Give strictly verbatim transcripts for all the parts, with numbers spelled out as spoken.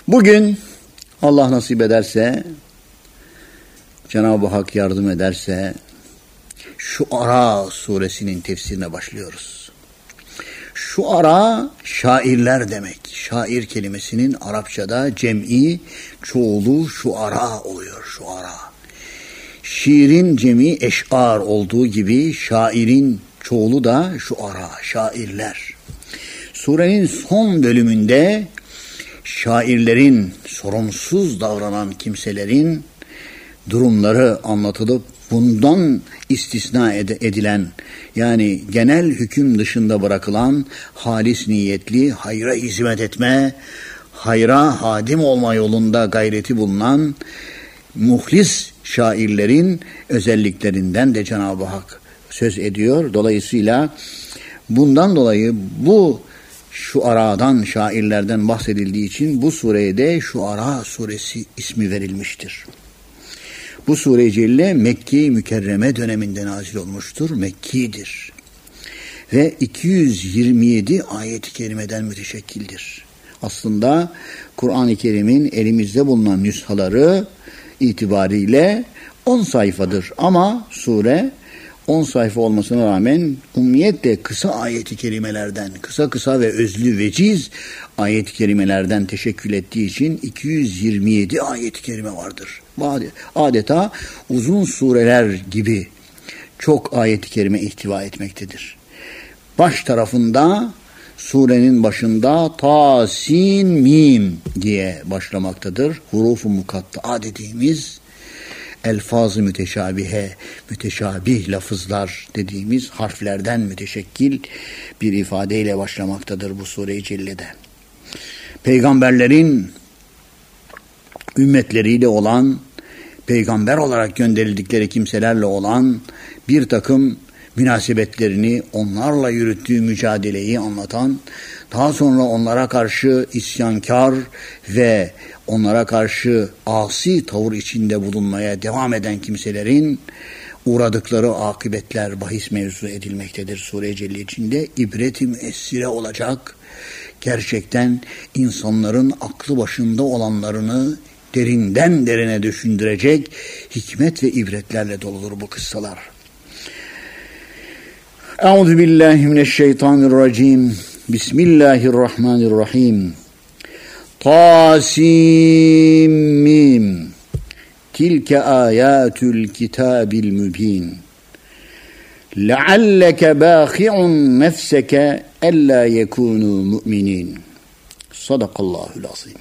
Bugün Allah nasip ederse, Cenab-ı Hak yardım ederse Şuara suresinin tefsirine başlıyoruz. Şuara şairler demek. Şair kelimesinin Arapçada cem'i, çoğulu şuara oluyor. Şuara. Şiirin cem'i eş'ar olduğu gibi şairin çoğulu da şuara, şairler. Surenin son bölümünde şairlerin, sorumsuz davranan kimselerin durumları anlatılıp bundan istisna edilen, yani genel hüküm dışında bırakılan halis niyetli, hayra hizmet etme, hayra hadim olma yolunda gayreti bulunan muhlis şairlerin özelliklerinden de Cenab-ı Hak söz ediyor. Dolayısıyla bundan dolayı bu Şuara'dan, şairlerden bahsedildiği için bu sureye de Şuara suresi ismi verilmiştir. Bu sure-i celle Mekke-i Mükerreme döneminde nazil olmuştur. Mekki'dir. Ve iki yüz yirmi yedi ayet-i kerimeden müteşekkildir. Aslında Kur'an-ı Kerim'in elimizde bulunan nüshaları itibariyle on sayfadır. Ama sure on sayfa olmasına rağmen ummiyetle kısa ayet-i kerimelerden, kısa kısa ve özlü veciz ayet-i kerimelerden teşekkül ettiği için iki yüz yirmi yedi ayet-i kerime vardır. Adeta uzun sureler gibi çok ayet-i kerime ihtiva etmektedir. Baş tarafında surenin başında ta, sin, mim diye başlamaktadır. Hurufu mukatta'a dediğimiz elfaz-ı müteşabihe, müteşabih lafızlar dediğimiz harflerden müteşekkil bir ifadeyle başlamaktadır bu sure-i cellede. Peygamberlerin ümmetleriyle olan, peygamber olarak gönderildikleri kimselerle olan bir takım münasebetlerini, onlarla yürüttüğü mücadeleyi anlatan, daha sonra onlara karşı isyankar ve onlara karşı asi tavır içinde bulunmaya devam eden kimselerin uğradıkları akıbetler bahis mevzu edilmektedir Sure-i Celle içinde. İbret-i müessire olacak, gerçekten insanların aklı başında olanlarını derinden derine düşündürecek hikmet ve ibretlerle doludur bu kıssalar. Euzu billahi mineşşeytanirracim. Bismillahirrahmanirrahim. Tasim mim. Tilke ayatul kitabil mübin. Lealleke bâhi'un nefseke ellâ yekûnû mu'minin. Sadakallahul azim.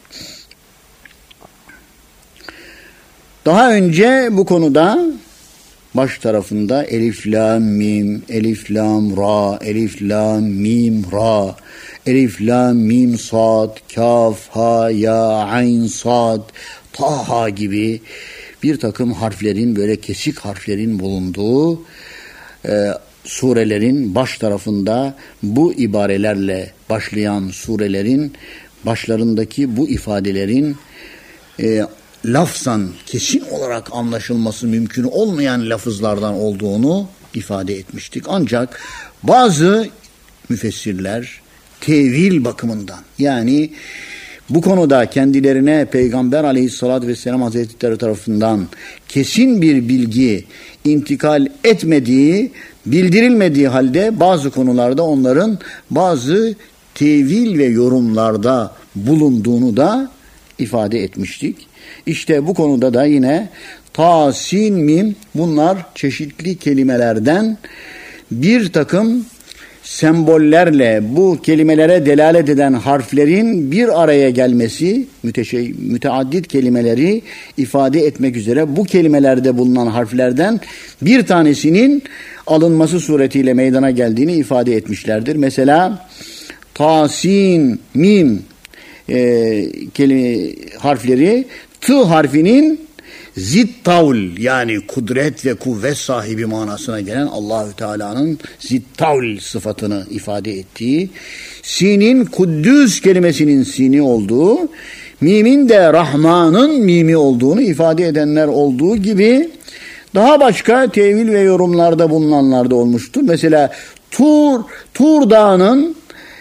Daha önce bu konuda baş tarafında elif, lam, mim, elif, lam, ra, elif, lam, mim, ra, elif, lam, mim, sad, kaf, ha, ya, ayn, sad, taha gibi bir takım harflerin, böyle kesik harflerin bulunduğu e, surelerin baş tarafında bu ibarelerle başlayan surelerin başlarındaki bu ifadelerin e, lafzan kesin olarak anlaşılması mümkün olmayan lafızlardan olduğunu ifade etmiştik. Ancak bazı müfessirler tevil bakımından, yani bu konuda kendilerine Peygamber Aleyhisselatü Vesselam Hazretleri tarafından kesin bir bilgi intikal etmediği, bildirilmediği halde bazı konularda onların bazı tevil ve yorumlarda bulunduğunu da ifade etmiştik. İşte bu konuda da yine ta, sin, mim, bunlar çeşitli kelimelerden bir takım sembollerle bu kelimelere delalet eden harflerin bir araya gelmesi, müteşey, müteaddit kelimeleri ifade etmek üzere bu kelimelerde bulunan harflerden bir tanesinin alınması suretiyle meydana geldiğini ifade etmişlerdir. Mesela ta, sin, mim e, kelime harfleri T harfinin zittavl, yani kudret ve kuvvet sahibi manasına gelen Allahü Teala'nın zittavl sıfatını ifade ettiği, sinin kuddüs kelimesinin sini olduğu, mimin de Rahman'ın mimi olduğunu ifade edenler olduğu gibi daha başka tevil ve yorumlarda bulunanlar da olmuştur. Mesela Tur, Tur Dağı'nın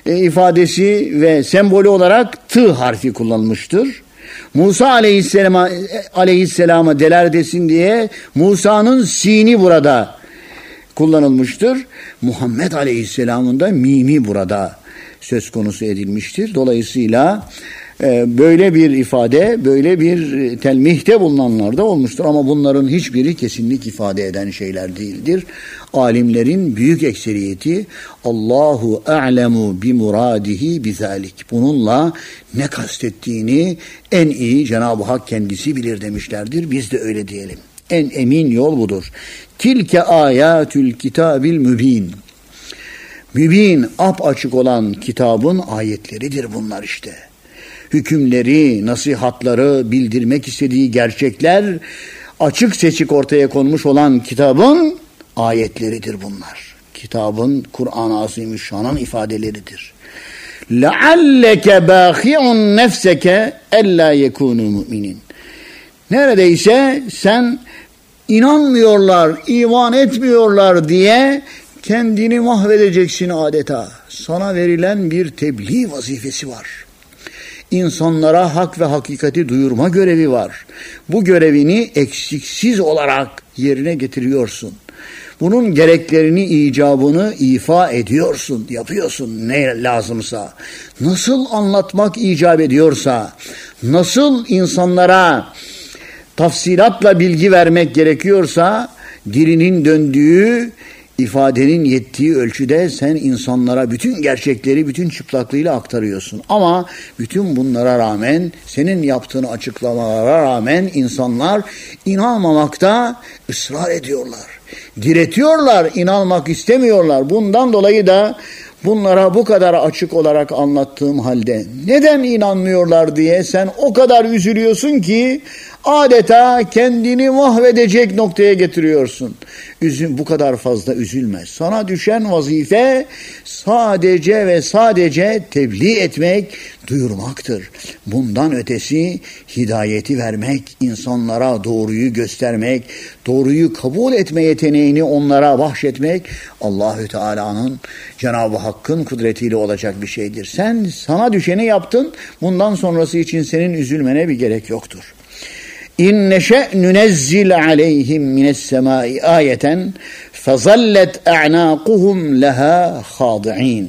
e, ifadesi ve sembolü olarak tı harfi kullanılmıştır. Musa aleyhisselama, aleyhisselama delalet etsin diye Musa'nın sini burada kullanılmıştır. Muhammed aleyhisselamın da mimi burada söz konusu edilmiştir. Dolayısıyla e, böyle bir ifade, böyle bir telmihte bulunanlar da olmuştur. Ama bunların hiçbiri kesinlik ifade eden şeyler değildir. Alimlerin büyük ekseriyeti Allahu a'lemu bi muradihi bizalik. Bununla ne kastettiğini en iyi Cenab-ı Hak kendisi bilir demişlerdir. Biz de öyle diyelim. En emin yol budur. Tilke ayatül kitabil mübin. Mübin, apaçık olan kitabın ayetleridir bunlar işte. Hükümleri, nasihatları, bildirmek istediği gerçekler açık seçik ortaya konmuş olan kitabın ayetleridir bunlar. Kitabın Kur'an-ı Azimüşşan'ın ifadeleridir. لَعَلَّكَ بَاخِعُنْ نَفْسَكَ اَلَّا يَكُونُوا مُؤْمِنِينَ. Neredeyse sen inanmıyorlar, iman etmiyorlar diye kendini mahvedeceksin adeta. Sana verilen bir tebliğ vazifesi var. İnsanlara hak ve hakikati duyurma görevi var. Bu görevini eksiksiz olarak yerine getiriyorsun. Bunun gereklerini, icabını ifa ediyorsun, yapıyorsun ne lazımsa. Nasıl anlatmak icap ediyorsa, nasıl insanlara tafsilatla bilgi vermek gerekiyorsa, dilinin döndüğü, ifadenin yettiği ölçüde sen insanlara bütün gerçekleri bütün çıplaklığıyla aktarıyorsun. Ama bütün bunlara rağmen, senin yaptığın açıklamalara rağmen insanlar inanmamakta ısrar ediyorlar. Diretiyorlar, inanmak istemiyorlar. Bundan dolayı da bunlara bu kadar açık olarak anlattığım halde neden inanmıyorlar diye sen o kadar üzülüyorsun ki adeta kendini mahvedecek noktaya getiriyorsun. Üzüm, bu kadar fazla üzülme. Sana düşen vazife sadece ve sadece tebliğ etmek, duyurmaktır. Bundan ötesi hidayeti vermek, insanlara doğruyu göstermek, doğruyu kabul etme yeteneğini onlara bahşetmek Allahü Teala'nın, Cenab-ı Hakk'ın kudretiyle olacak bir şeydir. Sen sana düşeni yaptın. Bundan sonrası için senin üzülmene bir gerek yoktur. İn neşe nunezzil aleyhim mines semai ayeten fezallet a'naquhum leha khadi'in.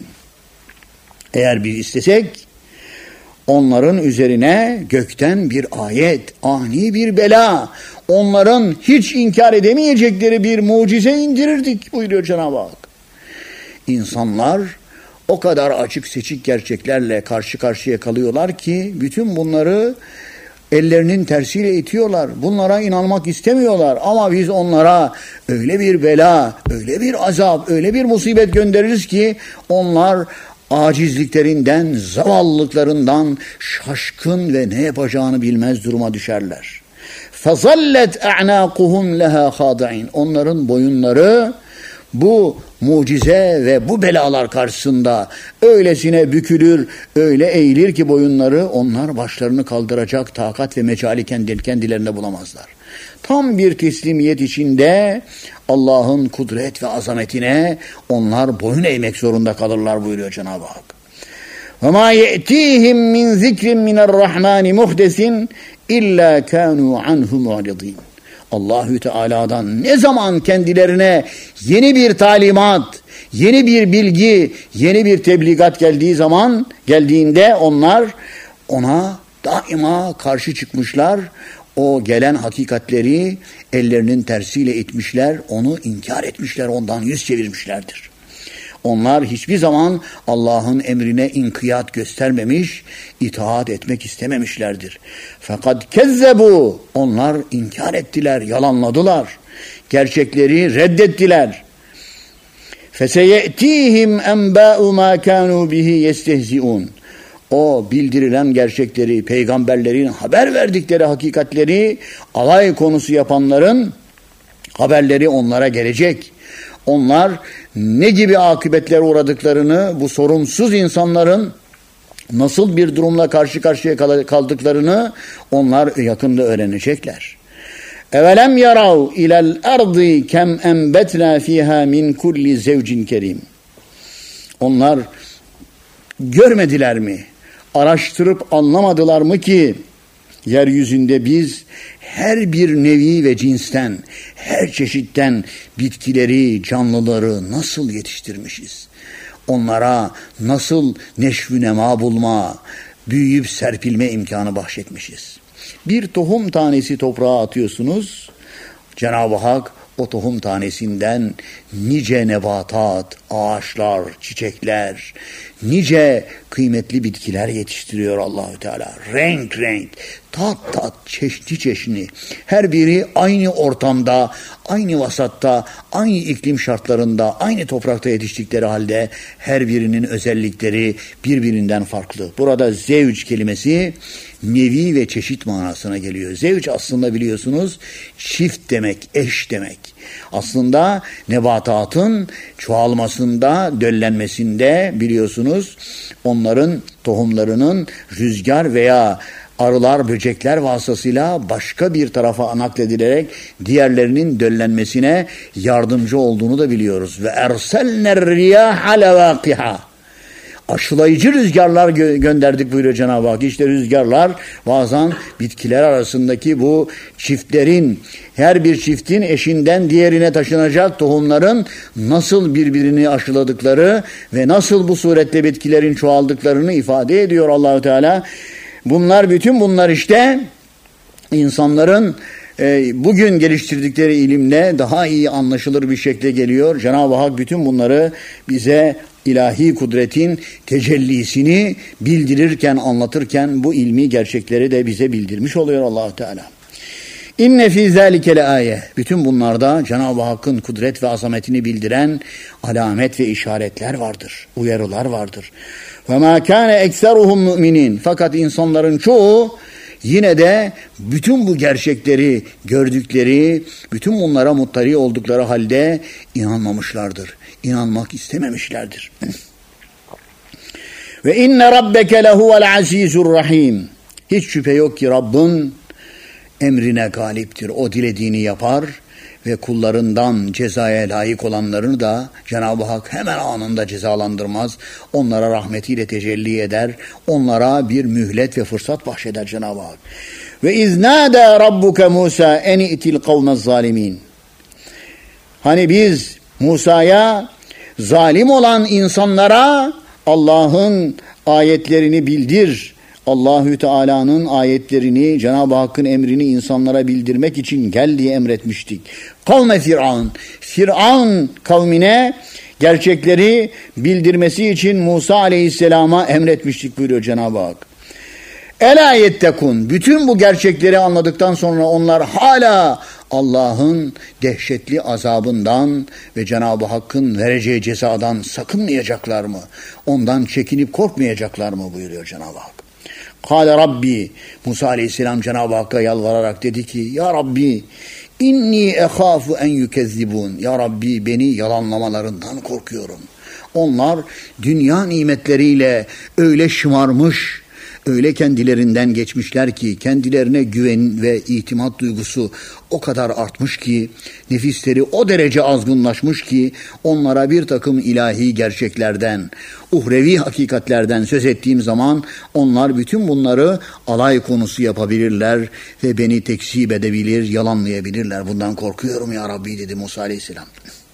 Eğer biz istesek onların üzerine gökten bir ayet, ani bir bela, onların hiç inkar edemeyecekleri bir mucize indirirdik buyuruyor Cenab-ı Hak. İnsanlar o kadar açık seçik gerçeklerle karşı karşıya kalıyorlar ki bütün bunları ellerinin tersiyle itiyorlar. Bunlara inanmak istemiyorlar. Ama biz onlara öyle bir bela, öyle bir azap, öyle bir musibet göndeririz ki onlar acizliklerinden, zavallılıklarından şaşkın ve ne yapacağını bilmez duruma düşerler. فَظَلَّتْ اَعْنَاقُهُمْ لَهَا خَاضِعِينَ. Onların boyunları bu mucize ve bu belalar karşısında öylesine bükülür, öyle eğilir ki boyunları, onlar başlarını kaldıracak takat ve mecali kendilerinde bulamazlar. Tam bir teslimiyet içinde Allah'ın kudret ve azametine onlar boyun eğmek zorunda kalırlar buyuruyor Cenab-ı Hak. وَمَا يَأْتِيهِمْ مِنْ ذِكْرٍ مِنَ الرَّحْمَانِ مُحْدَثٍ اِلَّا كَانُوا عَنْهُ مُعْرِضِينَ. Allahü Teala'dan ne zaman kendilerine yeni bir talimat, yeni bir bilgi, yeni bir tebligat geldiği zaman, geldiğinde onlar ona daima karşı çıkmışlar. O gelen hakikatleri ellerinin tersiyle itmişler, onu inkar etmişler, ondan yüz çevirmişlerdir. Onlar hiçbir zaman Allah'ın emrine inkiyat göstermemiş, itaat etmek istememişlerdir. Fakat kezzebu, onlar inkar ettiler, yalanladılar. Gerçekleri reddettiler. Feseyetihim enba'u ma kanu bihi yestehzi'un. O bildirilen gerçekleri, peygamberlerin haber verdikleri hakikatleri alay konusu yapanların haberleri onlara gelecek. Onlar ne gibi akıbetlere uğradıklarını, bu sorumsuz insanların nasıl bir durumla karşı karşıya kaldıklarını onlar yakında öğrenecekler. Evelem yarav ilel ardı kem enbetna fiha min kulli zevcin kerim. Onlar görmediler mi? Araştırıp anlamadılar mı ki yeryüzünde biz her bir nevi ve cinsten, her çeşitten bitkileri, canlıları nasıl yetiştirmişiz? Onlara nasıl neşvü nema bulma, büyüyüp serpilme imkanı bahşetmişiz. Bir tohum tanesi toprağa atıyorsunuz, Cenab-ı Hak o tohum tanesinden nice nebatat, ağaçlar, çiçekler, nice kıymetli bitkiler yetiştiriyor Allahü Teala. Renk renk, tat tat, çeşitli çeşitli. Her biri aynı ortamda, aynı vasatta, aynı iklim şartlarında, aynı toprakta yetiştikleri halde her birinin özellikleri birbirinden farklı. Burada zevç kelimesi nevi ve çeşit manasına geliyor. Zevç aslında biliyorsunuz çift demek, eş demek. Aslında nebatatın çoğalmasında, döllenmesinde biliyorsunuz onların tohumlarının rüzgar veya arılar, böcekler vasıtasıyla başka bir tarafa nakledilerek diğerlerinin döllenmesine yardımcı olduğunu da biliyoruz. Ve erselner riyaha levaqiha. Aşılayıcı rüzgarlar gö- gönderdik buyuruyor Cenab-ı Hak. İşte rüzgarlar bazen bitkiler arasındaki bu çiftlerin, her bir çiftin eşinden diğerine taşınacak tohumların nasıl birbirini aşıladıkları ve nasıl bu suretle bitkilerin çoğaldıklarını ifade ediyor Allah-u Teala. Bunlar, bütün bunlar işte insanların e, bugün geliştirdikleri ilimle daha iyi anlaşılır bir şekilde geliyor. Cenab-ı Hak bütün bunları bize ilahi kudretin tecellisini bildirirken, anlatırken bu ilmi gerçekleri de bize bildirmiş oluyor Allah-u Teala. İnne fî zâlike leâye. Bütün bunlarda Cenab-ı Hakk'ın kudret ve azametini bildiren alamet ve işaretler vardır, uyarılar vardır. Ve mâ kâne ekseruhum mu'minin. Fakat insanların çoğu yine de bütün bu gerçekleri gördükleri, bütün bunlara muttali oldukları halde inanmamışlardır. İnanmak istememişlerdir. Ve inne rabbeke lehuvel azizur rahim. Hiç şüphe yok ki Rabbin emrine galiptir. O dilediğini yapar ve kullarından cezaya layık olanlarını da Cenab-ı Hak hemen anında cezalandırmaz. Onlara rahmetiyle tecelli eder. Onlara bir mühlet ve fırsat bahşeder Cenab-ı Hak. Ve iznâde rabbuke Musa en itil kavmez zalimin. Hani biz Musa'ya zalim olan insanlara Allah'ın ayetlerini bildir, Allahü Teala'nın ayetlerini, Cenab-ı Hakk'ın emrini insanlara bildirmek için gel diye emretmiştik. Kavme Firavun, Firavun kavmine gerçekleri bildirmesi için Musa Aleyhisselam'a emretmiştik buyuruyor Cenab-ı Hak. Ela yettekun, bütün bu gerçekleri anladıktan sonra onlar hala Allah'ın dehşetli azabından ve Cenab-ı Hakk'ın vereceği cezadan sakınmayacaklar mı? Ondan çekinip korkmayacaklar mı buyuruyor Cenab-ı Hak. Kâle Rabbi, Musa Aleyhisselam Cenab-ı Hakk'a yalvararak dedi ki, Ya Rabbi, inni ehâfu en yükezzibûn. Ya Rabbi, beni yalanlamalarından korkuyorum. Onlar dünya nimetleriyle öyle şımarmış, öyle kendilerinden geçmişler ki kendilerine güven ve itimat duygusu o kadar artmış ki, nefisleri o derece azgınlaşmış ki onlara bir takım ilahi gerçeklerden, uhrevi hakikatlerden söz ettiğim zaman onlar bütün bunları alay konusu yapabilirler ve beni tekzip edebilir, yalanlayabilirler. Bundan korkuyorum ya Rabbi dedi Musa Aleyhisselam.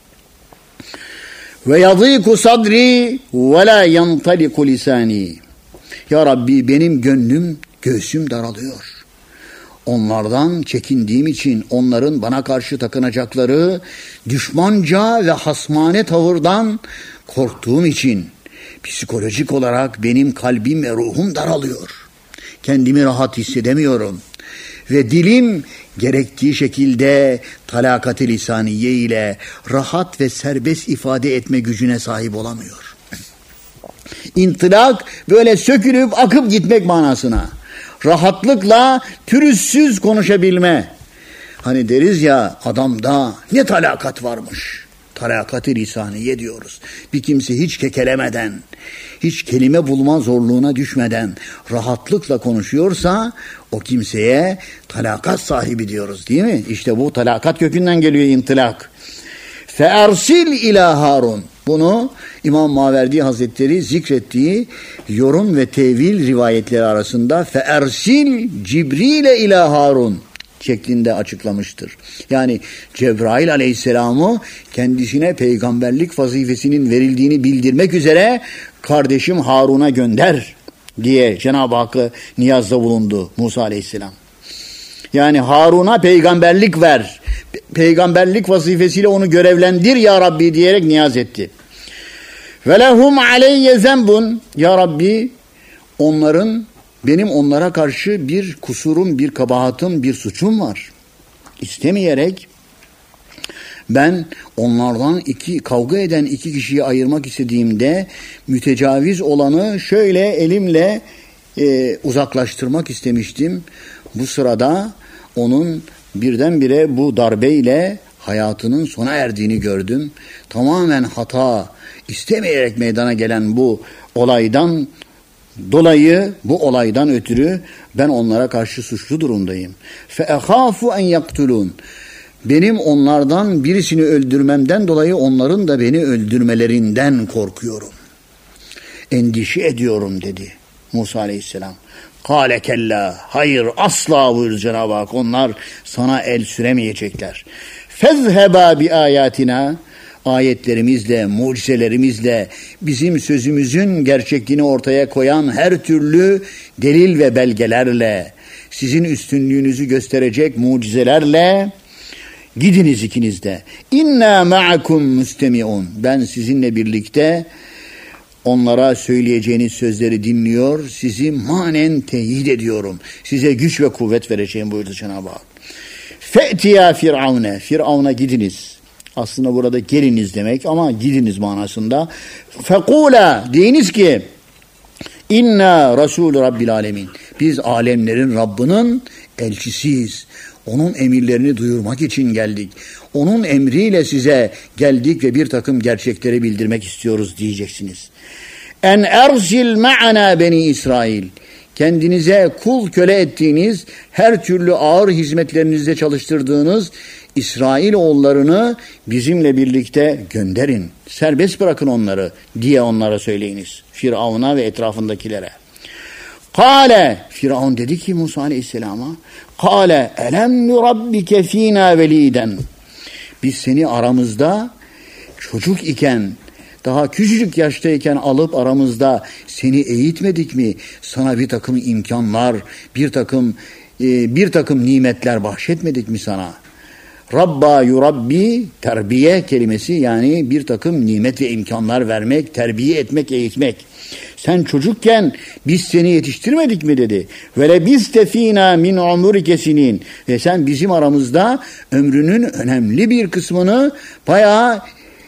Ve yadîku sadri ve la yantaliku lisani. Ya Rabbi, benim gönlüm, göğsüm daralıyor. Onlardan çekindiğim için, onların bana karşı takınacakları düşmanca ve hasmane tavırdan korktuğum için psikolojik olarak benim kalbim ve ruhum daralıyor. Kendimi rahat hissedemiyorum. Ve dilim gerektiği şekilde talakat-ı lisaniye ile rahat ve serbest ifade etme gücüne sahip olamıyor. İntilak böyle sökülüp akıp gitmek manasına. Rahatlıkla pürüzsüz konuşabilme. Hani deriz ya, adamda ne talakat varmış. Talakat-ı lisaniye diyoruz. Bir kimse hiç kekelemeden, hiç kelime bulma zorluğuna düşmeden rahatlıkla konuşuyorsa o kimseye talakat sahibi diyoruz, değil mi? İşte bu talakat kökünden geliyor intilak. Fe'ersil ila Harun. Bunu İmam Maverdi Hazretleri zikrettiği yorum ve tevil rivayetleri arasında feersil Cibril'e ila Harun şeklinde açıklamıştır. Yani Cebrail Aleyhisselam'ı kendisine peygamberlik vazifesinin verildiğini bildirmek üzere kardeşim Harun'a gönder diye Cenab-ı Hakk'a niyazda bulundu Musa Aleyhisselam. Yani Harun'a peygamberlik ver. Peygamberlik vazifesiyle onu görevlendir ya Rabbi diyerek niyaz etti. Ve lehum aleyye zembun, ya Rabbi onların, benim onlara karşı bir kusurum, bir kabahatım, bir suçum var. İstemeyerek ben onlardan iki kavga eden iki kişiyi ayırmak istediğimde mütecaviz olanı şöyle elimle e, uzaklaştırmak istemiştim. Bu sırada onun birdenbire bu darbeyle hayatının sona erdiğini gördüm. Tamamen hata, istemeyerek meydana gelen bu olaydan dolayı, bu olaydan ötürü ben onlara karşı suçlu durumdayım. فَاَخَافُ اَنْ يَقْتُلُونَ Benim onlardan birisini öldürmemden dolayı onların da beni öldürmelerinden korkuyorum. Endişe ediyorum dedi Musa Aleyhisselam. Kâle kella, hayır asla buyurdu Cenab-ı Hak, onlar sana el süremeyecekler. Fezheba bi ayatina, ayetlerimizle, mucizelerimizle, bizim sözümüzün gerçekliğini ortaya koyan her türlü delil ve belgelerle, sizin üstünlüğünüzü gösterecek mucizelerle gidiniz ikiniz de. İnna ma'akum mustemi'un. Ben sizinle birlikte onlara söyleyeceğiniz sözleri dinliyor, sizi manen teyit ediyorum. Size güç ve kuvvet vereceğim buyurdu Cenab-ı Hak. Fe'tiya firavne. Firavun'a gidiniz. Aslında burada geliniz demek ama gidiniz manasında. Fekula, deyiniz ki inna Rasul Rabbil Alemin. Biz alemlerin Rabbinin elçisiyiz. Onun emirlerini duyurmak için geldik. Onun emriyle size geldik ve bir takım gerçekleri bildirmek istiyoruz diyeceksiniz. En ersil ma'ana beni İsrail. Kendinize kul köle ettiğiniz, her türlü ağır hizmetlerinizde çalıştırdığınız İsrail oğullarını bizimle birlikte gönderin. Serbest bırakın onları diye onlara söyleyiniz. Firavun'a ve etrafındakilere. Kale, Firavun dedi ki Musa Aleyhisselam'a, Kale elem nurabbike fînâ velîden. Biz seni aramızda çocuk iken, daha küçücük yaştayken alıp aramızda seni eğitmedik mi? Sana bir takım imkanlar, bir takım e, bir takım nimetler bahşetmedik mi sana? Rabba yurabbi, terbiye kelimesi, yani bir takım nimet ve imkanlar vermek, terbiye etmek, eğitmek. Sen çocukken biz seni yetiştirmedik mi dedi. Ve lebiste fînâ min umurike sinin. Ve sen bizim aramızda ömrünün önemli bir kısmını, bayağı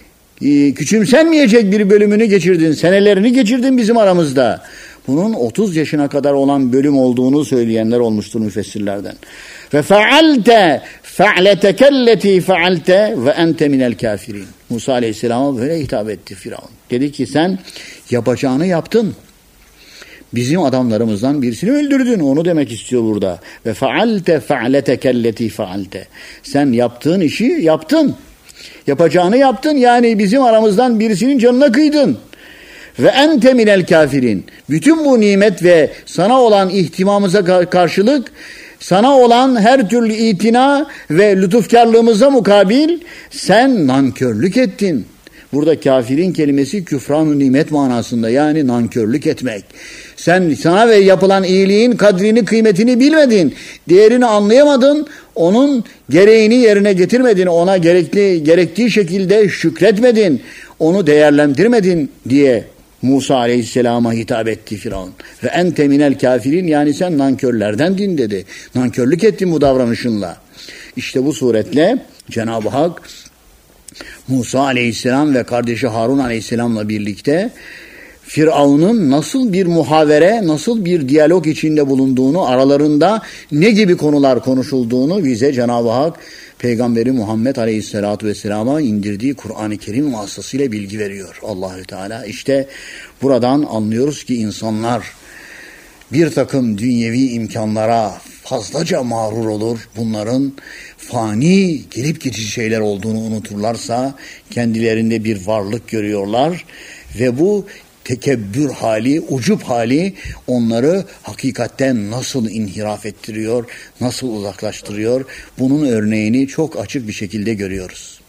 e, küçümsenmeyecek bir bölümünü geçirdin. Senelerini geçirdin bizim aramızda. Bunun otuz yaşına kadar olan bölüm olduğunu söyleyenler olmuştur müfessirlerden. Ve faalte fa'letekelleti faalte ve ente minel kafirin. Musa Aleyhisselam'a böyle hitap etti Firavun. Dedi ki sen yapacağını yaptın. Bizim adamlarımızdan birisini öldürdün. Onu demek istiyor burada. Ve faalte fa'letekelleti faalte. Sen yaptığın işi yaptın. Yapacağını yaptın. Yani bizim aramızdan birisinin canına kıydın. Ve ente minel kafirin. Bütün bu nimet ve sana olan ihtimamımıza karşılık, sana olan her türlü itina ve lütufkarlığımıza mukabil sen nankörlük ettin. Burada kafirin kelimesi küfran-ı nimet manasında, yani nankörlük etmek. Sen sana ve yapılan iyiliğin kadrini, kıymetini bilmedin, değerini anlayamadın, onun gereğini yerine getirmedin, ona gerekli gerektiği şekilde şükretmedin, onu değerlendirmedin diye Musa Aleyhisselam'a hitap etti Firavun. Ve ente minel kafirin, yani sen nankörlerdendin dedi. Nankörlük ettin bu davranışınla. İşte bu suretle Cenab-ı Hak Musa Aleyhisselam ve kardeşi Harun Aleyhisselam'la birlikte Firavun'un nasıl bir muhavere, nasıl bir diyalog içinde bulunduğunu, aralarında ne gibi konular konuşulduğunu bize Cenab-ı Hak Peygamberi Muhammed Aleyhisselatü Vesselam'a indirdiği Kur'an-ı Kerim vasıtasıyla bilgi veriyor Allahü Teala. İşte buradan anlıyoruz ki insanlar bir takım dünyevi imkanlara, fazlaca mağrur olur. Bunların fani, gelip geçici şeyler olduğunu unuturlarsa kendilerinde bir varlık görüyorlar ve bu tekebbür hali, ucup hali onları hakikatten nasıl inhiraf ettiriyor, nasıl uzaklaştırıyor? Bunun örneğini çok açık bir şekilde görüyoruz.